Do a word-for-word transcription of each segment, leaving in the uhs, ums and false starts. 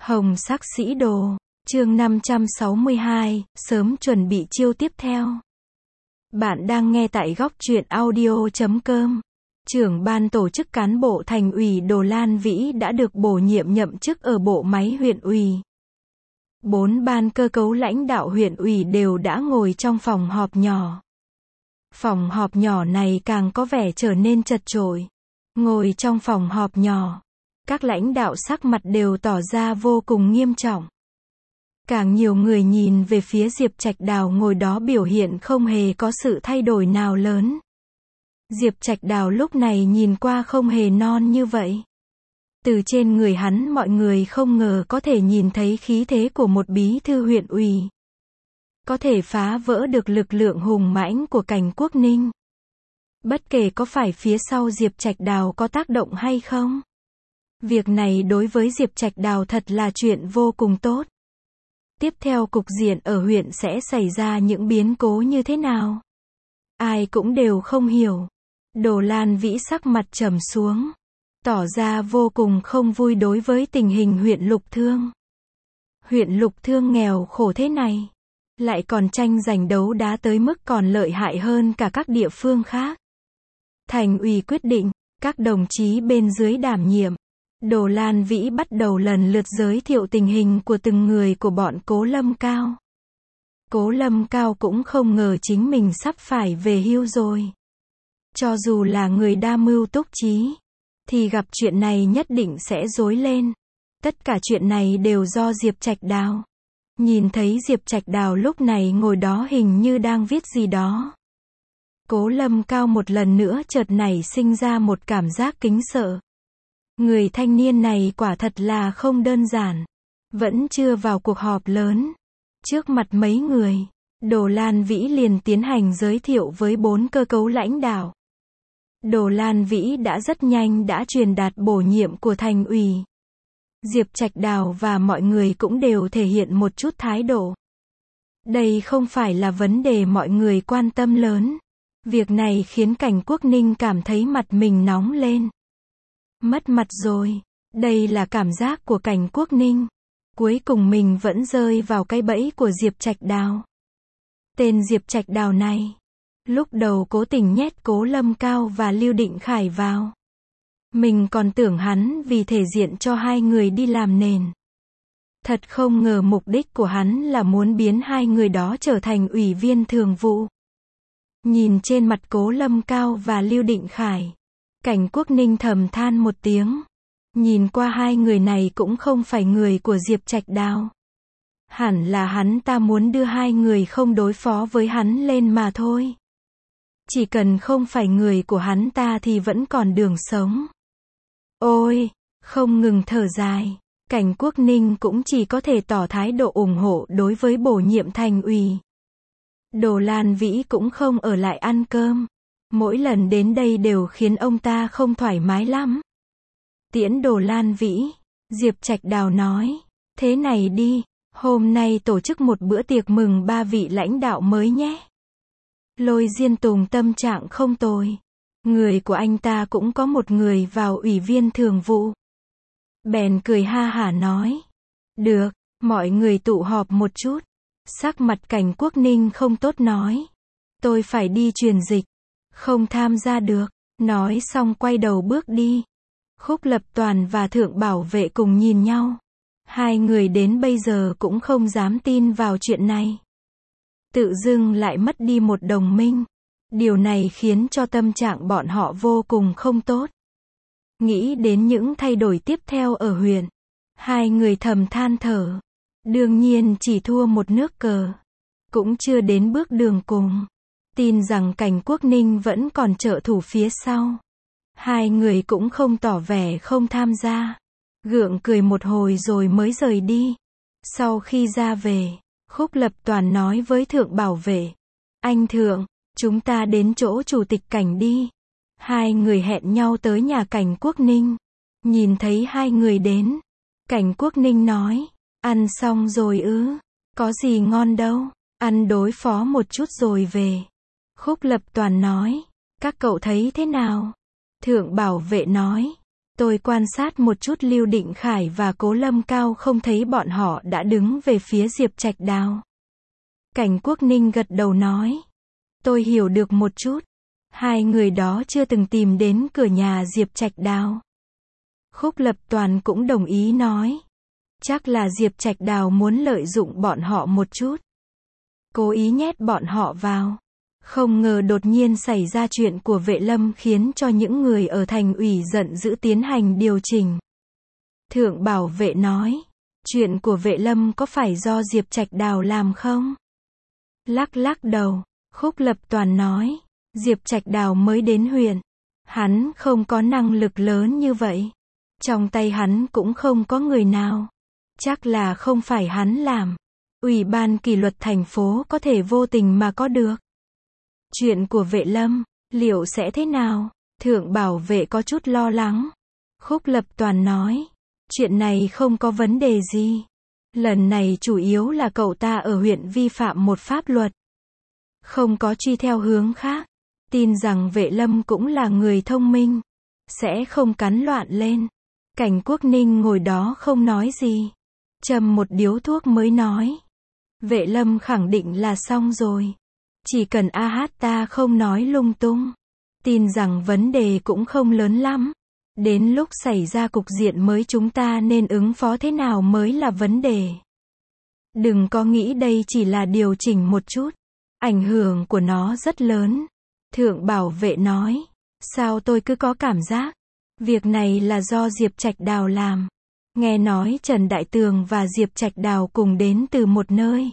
Hồng sắc sĩ đồ, chương năm trăm sáu mươi hai, sớm chuẩn bị chiêu tiếp theo. Bạn đang nghe tại góc truyện audio chấm com. Trưởng ban tổ chức cán bộ thành ủy Đồ Lan Vĩ đã được bổ nhiệm nhậm chức ở bộ máy huyện ủy. Bốn ban cơ cấu lãnh đạo huyện ủy đều đã ngồi trong phòng họp nhỏ. Phòng họp nhỏ này càng có vẻ trở nên chật chội. Ngồi trong phòng họp nhỏ, các lãnh đạo sắc mặt đều tỏ ra vô cùng nghiêm trọng. Càng nhiều người nhìn về phía Diệp Trạch Đào ngồi đó biểu hiện không hề có sự thay đổi nào lớn. Diệp Trạch Đào lúc này nhìn qua không hề non như vậy. Từ trên người hắn mọi người không ngờ có thể nhìn thấy khí thế của một bí thư huyện ủy. Có thể phá vỡ được lực lượng hùng mãnh của Cảnh Quốc Ninh. Bất kể có phải phía sau Diệp Trạch Đào có tác động hay không. Việc này đối với Diệp Trạch Đào thật là chuyện vô cùng tốt. Tiếp theo cục diện ở huyện sẽ xảy ra những biến cố như thế nào? Ai cũng đều không hiểu. Đồ Lan Vĩ sắc mặt trầm xuống. Tỏ ra vô cùng không vui đối với tình hình huyện Lục Thương. Huyện Lục Thương nghèo khổ thế này. Lại còn tranh giành đấu đá tới mức còn lợi hại hơn cả các địa phương khác. Thành ủy quyết định, các đồng chí bên dưới đảm nhiệm. Đồ Lan Vĩ bắt đầu lần lượt giới thiệu tình hình của từng người của bọn Cố Lâm Cao. Cố Lâm Cao cũng không ngờ chính mình sắp phải về hưu rồi. Cho dù là người đa mưu túc trí, thì gặp chuyện này nhất định sẽ rối lên. Tất cả chuyện này đều do Diệp Trạch Đào. Nhìn thấy Diệp Trạch Đào lúc này ngồi đó hình như đang viết gì đó. Cố Lâm Cao một lần nữa chợt nảy sinh ra một cảm giác kính sợ. Người thanh niên này quả thật là không đơn giản. Vẫn chưa vào cuộc họp lớn. Trước mặt mấy người, Đồ Lan Vĩ liền tiến hành giới thiệu với bốn cơ cấu lãnh đạo. Đồ Lan Vĩ đã rất nhanh đã truyền đạt bổ nhiệm của thành ủy. Diệp Trạch Đào và mọi người cũng đều thể hiện một chút thái độ. Đây không phải là vấn đề mọi người quan tâm lớn. Việc này khiến Cảnh Quốc Ninh cảm thấy mặt mình nóng lên. Mất mặt rồi. Đây là cảm giác của Cảnh Quốc Ninh. Cuối cùng mình vẫn rơi vào cái bẫy của Diệp Trạch Đào. Tên Diệp Trạch Đào này, lúc đầu cố tình nhét Cố Lâm Cao và Lưu Định Khải vào. Mình còn tưởng hắn vì thể diện cho hai người đi làm nền. Thật không ngờ mục đích của hắn là muốn biến hai người đó trở thành ủy viên thường vụ. Nhìn trên mặt Cố Lâm Cao và Lưu Định Khải, Cảnh Quốc Ninh thầm than một tiếng. Nhìn qua hai người này cũng không phải người của Diệp Trạch Đào. Hẳn là hắn ta muốn đưa hai người không đối phó với hắn lên mà thôi. Chỉ cần không phải người của hắn ta thì vẫn còn đường sống. Ôi, không ngừng thở dài. Cảnh Quốc Ninh cũng chỉ có thể tỏ thái độ ủng hộ đối với bổ nhiệm thành ủy. Đồ Lan Vĩ cũng không ở lại ăn cơm. Mỗi lần đến đây đều khiến ông ta không thoải mái lắm. Tiễn Đồ Lan Vĩ, Diệp Trạch Đào nói, thế này đi, hôm nay tổ chức một bữa tiệc mừng ba vị lãnh đạo mới nhé. Lôi Diên Tùng tâm trạng không tồi. Người của anh ta cũng có một người vào ủy viên thường vụ. Bèn cười ha hả nói, được, mọi người tụ họp một chút. Sắc mặt Cảnh Quốc Ninh không tốt nói, tôi phải đi truyền dịch, không tham gia được. Nói xong quay đầu bước đi. Khúc Lập Toàn và Thượng Bảo Vệ cùng nhìn nhau. Hai người đến bây giờ cũng không dám tin vào chuyện này. Tự dưng lại mất đi một đồng minh. Điều này khiến cho tâm trạng bọn họ vô cùng không tốt. Nghĩ đến những thay đổi tiếp theo ở huyện, hai người thầm than thở. Đương nhiên chỉ thua một nước cờ. Cũng chưa đến bước đường cùng. Tin rằng Cảnh Quốc Ninh vẫn còn trợ thủ phía sau. Hai người cũng không tỏ vẻ không tham gia. Gượng cười một hồi rồi mới rời đi. Sau khi ra về, Khúc Lập Toàn nói với Thượng Bảo Vệ. Anh Thượng, chúng ta đến chỗ chủ tịch Cảnh đi. Hai người hẹn nhau tới nhà Cảnh Quốc Ninh. Nhìn thấy hai người đến, Cảnh Quốc Ninh nói, ăn xong rồi ư, có gì ngon đâu, ăn đối phó một chút rồi về. Khúc Lập Toàn nói, các cậu thấy thế nào? Thượng Bảo Vệ nói, Tôi quan sát một chút Lưu Định Khải và Cố Lâm Cao không thấy bọn họ đã đứng về phía Diệp Trạch Đào. Cảnh Quốc Ninh gật đầu nói. Tôi hiểu được một chút. Hai người đó chưa từng tìm đến cửa nhà Diệp Trạch Đào. Khúc Lập Toàn cũng đồng ý nói. Chắc là Diệp Trạch Đào muốn lợi dụng bọn họ một chút. Cố ý nhét bọn họ vào. Không ngờ đột nhiên xảy ra chuyện của Vệ Lâm khiến cho những người ở thành ủy giận dữ tiến hành điều chỉnh. Thượng Bảo Vệ nói. Chuyện của Vệ Lâm có phải do Diệp Trạch Đào làm không? Lắc lắc đầu. Khúc Lập Toàn nói. Diệp Trạch Đào mới đến huyện. Hắn không có năng lực lớn như vậy. Trong tay hắn cũng không có người nào. Chắc là không phải hắn làm. Ủy ban kỷ luật thành phố có thể vô tình mà có được. Chuyện của Vệ Lâm, liệu sẽ thế nào? Thượng Bảo Vệ có chút lo lắng. Khúc Lập Toàn nói. Chuyện này không có vấn đề gì. Lần này chủ yếu là cậu ta ở huyện vi phạm một pháp luật. Không có truy theo hướng khác. Tin rằng Vệ Lâm cũng là người thông minh. Sẽ không cắn loạn lên. Cảnh Quốc Ninh ngồi đó không nói gì. Châm một điếu thuốc mới nói. Vệ Lâm khẳng định là xong rồi. Chỉ cần a hát ta không nói lung tung. Tin rằng vấn đề cũng không lớn lắm. Đến lúc xảy ra cục diện mới chúng ta nên ứng phó thế nào mới là vấn đề. Đừng có nghĩ đây chỉ là điều chỉnh một chút. Ảnh hưởng của nó rất lớn. Thượng Bảo Vệ nói. Sao tôi cứ có cảm giác. Việc này là do Diệp Trạch Đào làm. Nghe nói Trần Đại Tường và Diệp Trạch Đào cùng đến từ một nơi.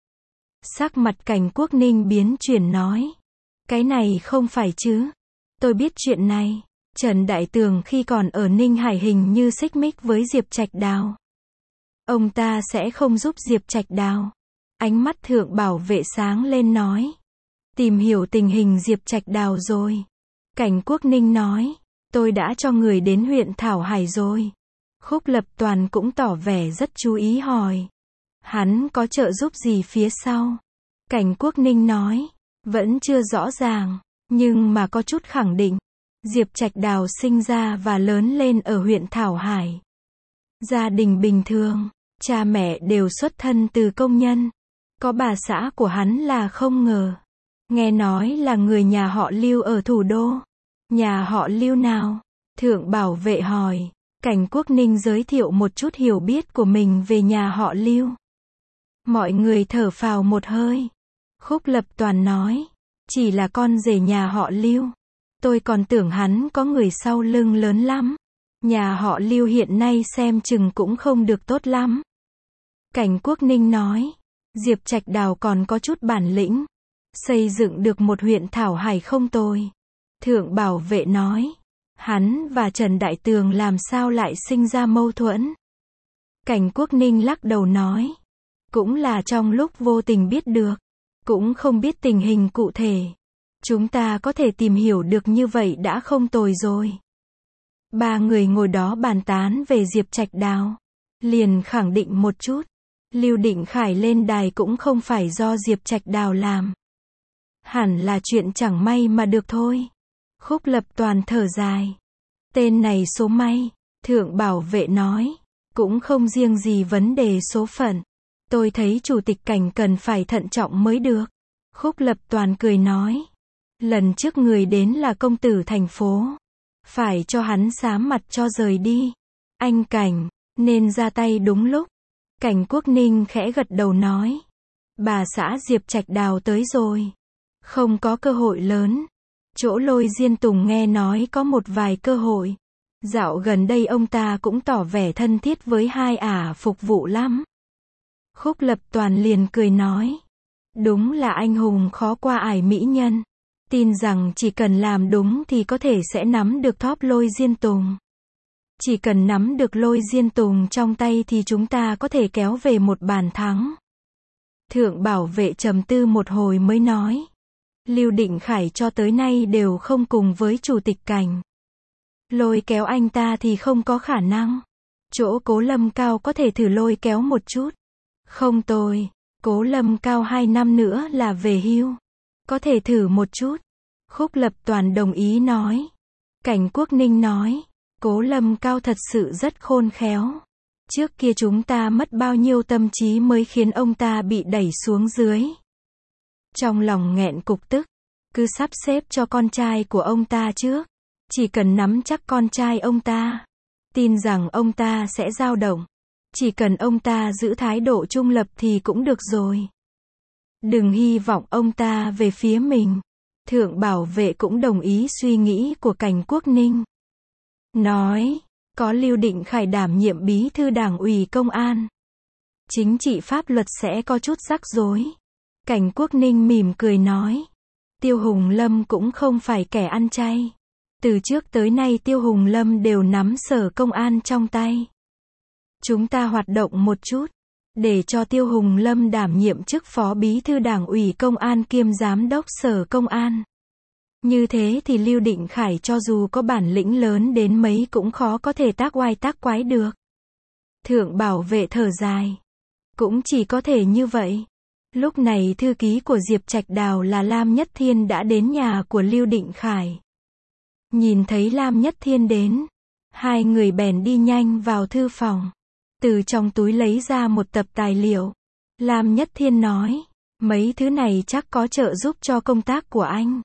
Sắc mặt Cảnh Quốc Ninh biến chuyển nói. Cái này không phải chứ. Tôi biết chuyện này. Trần Đại Tường khi còn ở Ninh Hải hình như xích mích với Diệp Trạch Đào. Ông ta sẽ không giúp Diệp Trạch Đào. Ánh mắt Thượng Bảo Vệ sáng lên nói. Tìm hiểu tình hình Diệp Trạch Đào rồi. Cảnh Quốc Ninh nói. Tôi đã cho người đến huyện Thảo Hải rồi. Khúc Lập Toàn cũng tỏ vẻ rất chú ý hỏi. Hắn có trợ giúp gì phía sau? Cảnh Quốc Ninh nói. Vẫn chưa rõ ràng. Nhưng mà có chút khẳng định. Diệp Trạch Đào sinh ra và lớn lên ở huyện Thảo Hải. Gia đình bình thường. Cha mẹ đều xuất thân từ công nhân. Có bà xã của hắn là không ngờ. Nghe nói là người nhà họ Lưu ở thủ đô. Nhà họ Lưu nào? Thượng Bảo Vệ hỏi. Cảnh Quốc Ninh giới thiệu một chút hiểu biết của mình về nhà họ Lưu. Mọi người thở phào một hơi. Khúc Lập Toàn nói. Chỉ là con rể nhà họ Lưu. Tôi còn tưởng hắn có người sau lưng lớn lắm. Nhà họ Lưu hiện nay xem chừng cũng không được tốt lắm. Cảnh Quốc Ninh nói. Diệp Trạch Đào còn có chút bản lĩnh. Xây dựng được một huyện Thảo Hải không tồi. Thượng Bảo Vệ nói. Hắn và Trần Đại Tường làm sao lại sinh ra mâu thuẫn? Cảnh Quốc Ninh lắc đầu nói. Cũng là trong lúc vô tình biết được. Cũng không biết tình hình cụ thể. Chúng ta có thể tìm hiểu được như vậy đã không tồi rồi. Ba người ngồi đó bàn tán về Diệp Trạch Đào. Liền khẳng định một chút. Lưu Định Khải lên đài cũng không phải do Diệp Trạch Đào làm. Hẳn là chuyện chẳng may mà được thôi. Khúc Lập Toàn thở dài. Tên này số may. Thượng Bảo Vệ nói. Cũng không riêng gì vấn đề số phận. Tôi thấy Chủ tịch Cảnh cần phải thận trọng mới được. Khúc Lập Toàn cười nói. Lần trước người đến là công tử thành phố. Phải cho hắn xám mặt cho rời đi. Anh Cảnh, nên ra tay đúng lúc. Cảnh Quốc Ninh khẽ gật đầu nói. Bà xã Diệp Trạch Đào tới rồi. Không có cơ hội lớn. Chỗ Lôi Diên Tùng nghe nói có một vài cơ hội. Dạo gần đây ông ta cũng tỏ vẻ thân thiết với hai ả phục vụ lắm. Khúc Lập Toàn liền cười nói. Đúng là anh hùng khó qua ải mỹ nhân. Tin rằng chỉ cần làm đúng thì có thể sẽ nắm được top Lôi Diên Tùng. Chỉ cần nắm được Lôi Diên Tùng trong tay thì chúng ta có thể kéo về một bàn thắng. Thượng Bảo Vệ trầm tư một hồi mới nói. Lưu Định Khải cho tới nay đều không cùng với Chủ tịch Cảnh. Lôi kéo anh ta thì không có khả năng. Chỗ Cố Lâm Cao có thể thử lôi kéo một chút. Không tồi. Cố Lâm Cao hai năm nữa là về hưu. Có thể thử một chút. Khúc Lập Toàn đồng ý nói. Cảnh Quốc Ninh nói. Cố Lâm Cao thật sự rất khôn khéo. Trước kia chúng ta mất bao nhiêu tâm trí mới khiến ông ta bị đẩy xuống dưới. Trong lòng nghẹn cục tức, cứ sắp xếp cho con trai của ông ta trước. Chỉ cần nắm chắc con trai ông ta, tin rằng ông ta sẽ dao động. Chỉ cần ông ta giữ thái độ trung lập thì cũng được rồi. Đừng hy vọng ông ta về phía mình. Thượng bảo vệ cũng đồng ý suy nghĩ của Cảnh Quốc Ninh. Nói, có Lưu Định Khải đảm nhiệm bí thư đảng ủy công an, chính trị pháp luật sẽ có chút rắc rối. Cảnh Quốc Ninh mỉm cười nói, Tiêu Hùng Lâm cũng không phải kẻ ăn chay. Từ trước tới nay Tiêu Hùng Lâm đều nắm sở công an trong tay. Chúng ta hoạt động một chút, để cho Tiêu Hùng Lâm đảm nhiệm chức phó bí thư đảng ủy công an kiêm giám đốc sở công an. Như thế thì Lưu Định Khải cho dù có bản lĩnh lớn đến mấy cũng khó có thể tác oai tác quái được. Thượng bảo vệ thở dài. Cũng chỉ có thể như vậy. Lúc này thư ký của Diệp Trạch Đào là Lam Nhất Thiên đã đến nhà của Lưu Định Khải. Nhìn thấy Lam Nhất Thiên đến, hai người bèn đi nhanh vào thư phòng. Từ trong túi lấy ra một tập tài liệu. Lam Nhất Thiên nói, mấy thứ này chắc có trợ giúp cho công tác của anh.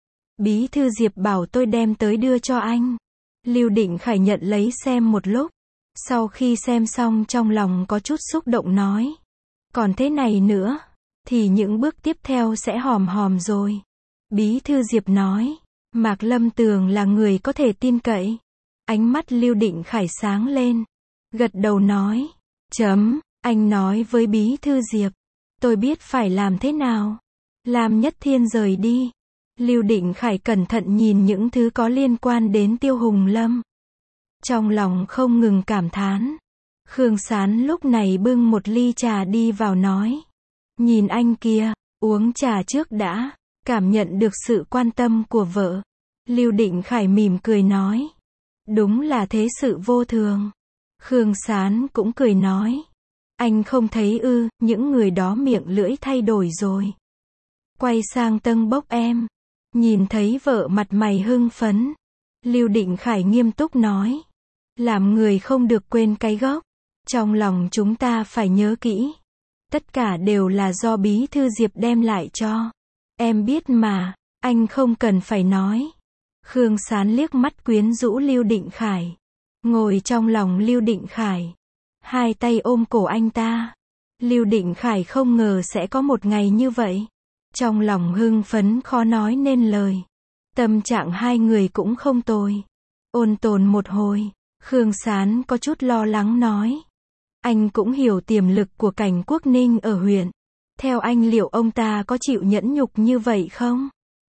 Bí thư Diệp bảo tôi đem tới đưa cho anh. Lưu Định Khải nhận lấy xem một lúc. Sau khi xem xong trong lòng có chút xúc động nói. Còn thế này nữa, thì những bước tiếp theo sẽ hòm hòm rồi. Bí thư Diệp nói, Mạc Lâm Tường là người có thể tin cậy. Ánh mắt Lưu Định Khải sáng lên. Gật đầu nói, chấm, anh nói với bí thư Diệp. Tôi biết phải làm thế nào. Lam Nhất Thiên rời đi. Lưu Định Khải cẩn thận nhìn những thứ có liên quan đến Tiêu Hùng Lâm. Trong lòng không ngừng cảm thán. Khương Sán lúc này bưng một ly trà đi vào nói. Nhìn anh kia, uống trà trước đã. Cảm nhận được sự quan tâm của vợ. Lưu Định Khải mỉm cười nói. Đúng là thế sự vô thường. Khương Sán cũng cười nói. Anh không thấy ư, những người đó miệng lưỡi thay đổi rồi. Quay sang Tân Bốc em. Nhìn thấy vợ mặt mày hưng phấn. Lưu Định Khải nghiêm túc nói. Làm người không được quên cái gốc. Trong lòng chúng ta phải nhớ kỹ. Tất cả đều là do bí thư Diệp đem lại cho. Em biết mà, anh không cần phải nói. Khương Sán liếc mắt quyến rũ Lưu Định Khải. Ngồi trong lòng Lưu Định Khải. Hai tay ôm cổ anh ta. Lưu Định Khải không ngờ sẽ có một ngày như vậy. Trong lòng hưng phấn khó nói nên lời. Tâm trạng hai người cũng không tồi. Ôn tồn một hồi, Khương Sán có chút lo lắng nói. Anh cũng hiểu tiềm lực của Cảnh Quốc Ninh ở huyện. Theo anh liệu ông ta có chịu nhẫn nhục như vậy không?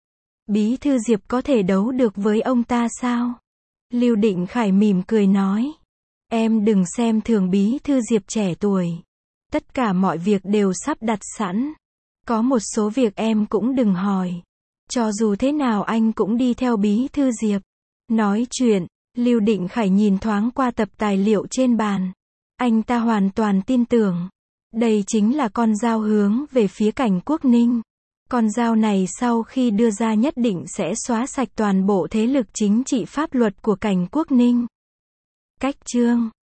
Bí thư Diệp có thể đấu được với ông ta sao? Lưu Định Khải mỉm cười nói. Em đừng xem thường bí thư Diệp trẻ tuổi. Tất cả mọi việc đều sắp đặt sẵn. Có một số việc em cũng đừng hỏi. Cho dù thế nào anh cũng đi theo bí thư Diệp. Nói chuyện, Lưu Định Khải nhìn thoáng qua tập tài liệu trên bàn. Anh ta hoàn toàn tin tưởng. Đây chính là con dao hướng về phía Cảnh Quốc Ninh. Con dao này sau khi đưa ra nhất định sẽ xóa sạch toàn bộ thế lực chính trị pháp luật của Cảnh Quốc Ninh. Cách chương